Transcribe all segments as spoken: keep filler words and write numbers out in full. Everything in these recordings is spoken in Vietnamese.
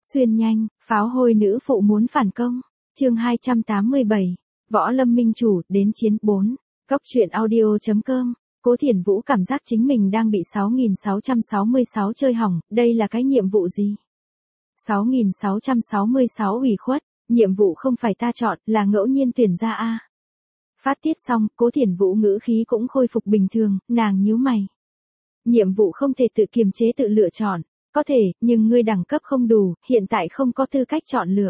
Xuyên nhanh, pháo hôi nữ phụ muốn phản công. Chương hai trăm tám mươi bảy. Võ Lâm Minh Chủ, đến chiến bốn. Cốc truyện audio chấm com. Cố Thiển Vũ cảm giác chính mình đang bị sáu nghìn sáu trăm sáu mươi sáu chơi hỏng, đây là cái nhiệm vụ gì? sáu nghìn sáu trăm sáu mươi sáu ủy khuất, nhiệm vụ không phải ta chọn, là ngẫu nhiên tuyển ra a. Phát tiết xong, Cố Thiển Vũ ngữ khí cũng khôi phục bình thường, nàng nhíu mày. Nhiệm vụ không thể tự kiềm chế tự lựa chọn, có thể, nhưng ngươi đẳng cấp không đủ, hiện tại không có tư cách chọn lựa.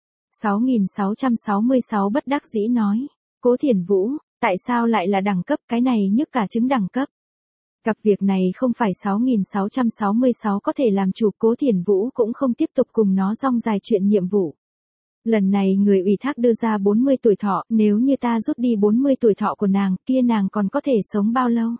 sáu nghìn sáu trăm sáu mươi sáu bất đắc dĩ nói. Cố Thiển Vũ, tại sao lại là đẳng cấp, cái này nhức cả trứng đẳng cấp. Gặp việc này không phải sáu nghìn sáu trăm sáu mươi sáu có thể làm chủ, Cố Thiển Vũ cũng không tiếp tục cùng nó rong dài chuyện nhiệm vụ. Lần này người ủy thác đưa ra bốn mươi tuổi thọ, nếu như ta rút đi bốn mươi tuổi thọ của nàng, kia nàng còn có thể sống bao lâu?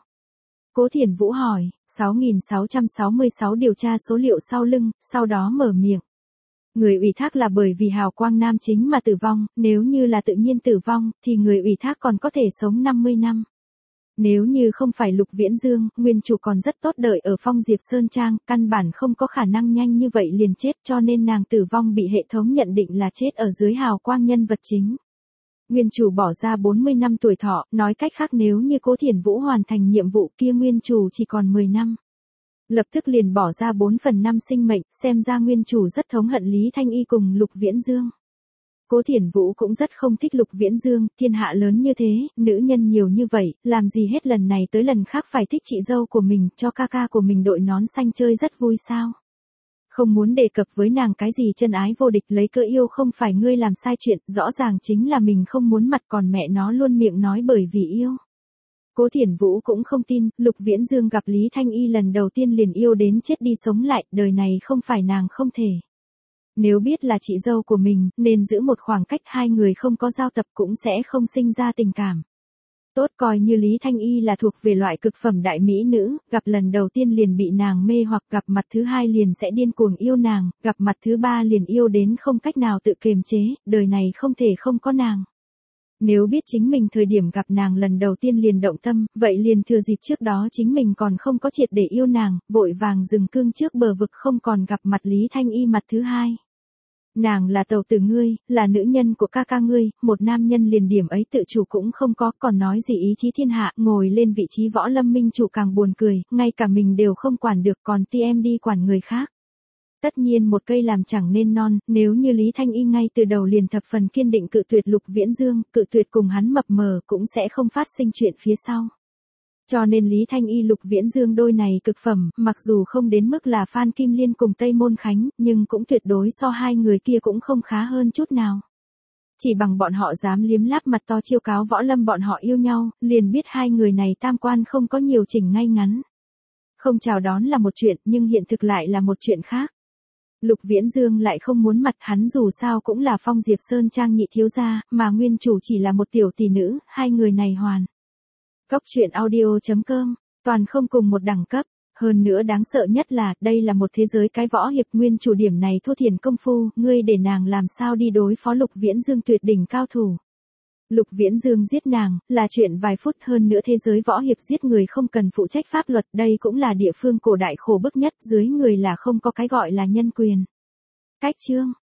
Cố Thiển Vũ hỏi. Sáu nghìn sáu trăm sáu mươi sáu điều tra số liệu sau lưng, sau đó mở miệng. Người ủy thác là bởi vì hào quang nam chính mà tử vong, nếu như là tự nhiên tử vong, thì người ủy thác còn có thể sống năm mươi năm. Nếu như không phải Lục Viễn Dương, nguyên chủ còn rất tốt đợi ở Phong Diệp Sơn Trang, căn bản không có khả năng nhanh như vậy liền chết, cho nên nàng tử vong bị hệ thống nhận định là chết ở dưới hào quang nhân vật chính. Nguyên chủ bỏ ra bốn mươi năm tuổi thọ, nói cách khác nếu như Cố Thiển Vũ hoàn thành nhiệm vụ kia nguyên chủ chỉ còn mười năm. Lập tức liền bỏ ra bốn phần năm sinh mệnh, xem ra nguyên chủ rất thống hận Lý Thanh Y cùng Lục Viễn Dương. Cố Thiển Vũ cũng rất không thích Lục Viễn Dương, thiên hạ lớn như thế, nữ nhân nhiều như vậy, làm gì hết lần này tới lần khác phải thích chị dâu của mình, cho ca ca của mình đội nón xanh chơi rất vui sao. Không muốn đề cập với nàng cái gì chân ái vô địch, lấy cớ yêu không phải ngươi làm sai chuyện, rõ ràng chính là mình không muốn mặt, còn mẹ nó luôn miệng nói bởi vì yêu. Cố Thiển Vũ cũng không tin, Lục Viễn Dương gặp Lý Thanh Y lần đầu tiên liền yêu đến chết đi sống lại, đời này không phải nàng không thể. Nếu biết là chị dâu của mình, nên giữ một khoảng cách, hai người không có giao tập cũng sẽ không sinh ra tình cảm. Tốt, coi như Lý Thanh Y là thuộc về loại cực phẩm đại mỹ nữ, gặp lần đầu tiên liền bị nàng mê hoặc gặp mặt thứ hai liền sẽ điên cuồng yêu nàng, gặp mặt thứ ba liền yêu đến không cách nào tự kiềm chế, đời này không thể không có nàng. Nếu biết chính mình thời điểm gặp nàng lần đầu tiên liền động tâm, vậy liền thừa dịp trước đó chính mình còn không có triệt để yêu nàng, vội vàng dừng cương trước bờ vực không còn gặp mặt Lý Thanh Y mặt thứ hai. Nàng là tàu tử ngươi, là nữ nhân của ca ca ngươi, một nam nhân liền điểm ấy tự chủ cũng không có, còn nói gì ý chí thiên hạ, ngồi lên vị trí Võ Lâm Minh Chủ càng buồn cười, ngay cả mình đều không quản được còn ti em đi quản người khác. Tất nhiên một cây làm chẳng nên non, nếu như Lý Thanh Y ngay từ đầu liền thập phần kiên định cự tuyệt Lục Viễn Dương, cự tuyệt cùng hắn mập mờ cũng sẽ không phát sinh chuyện phía sau. Cho nên Lý Thanh Y Lục Viễn Dương đôi này cực phẩm, mặc dù không đến mức là Phan Kim Liên cùng Tây Môn Khánh, nhưng cũng tuyệt đối so hai người kia cũng không khá hơn chút nào. Chỉ bằng bọn họ dám liếm láp mặt to chiêu cáo Võ Lâm bọn họ yêu nhau, liền biết hai người này tam quan không có nhiều chỉnh ngay ngắn. Không chào đón là một chuyện, nhưng hiện thực lại là một chuyện khác. Lục Viễn Dương lại không muốn mặt, hắn dù sao cũng là Phong Diệp Sơn Trang nhị thiếu gia, mà nguyên chủ chỉ là một tiểu tỷ nữ, hai người này hoàn. Cốc truyện audio chấm com, toàn không cùng một đẳng cấp, hơn nữa đáng sợ nhất là, đây là một thế giới cái võ hiệp, nguyên chủ điểm này thô thiển công phu, ngươi để nàng làm sao đi đối phó Lục Viễn Dương tuyệt đỉnh cao thủ. Lục Viễn Dương giết nàng, là chuyện vài phút, hơn nữa thế giới võ hiệp giết người không cần phụ trách pháp luật, đây cũng là địa phương cổ đại khổ bức nhất, dưới người là không có cái gọi là nhân quyền. Cách chương.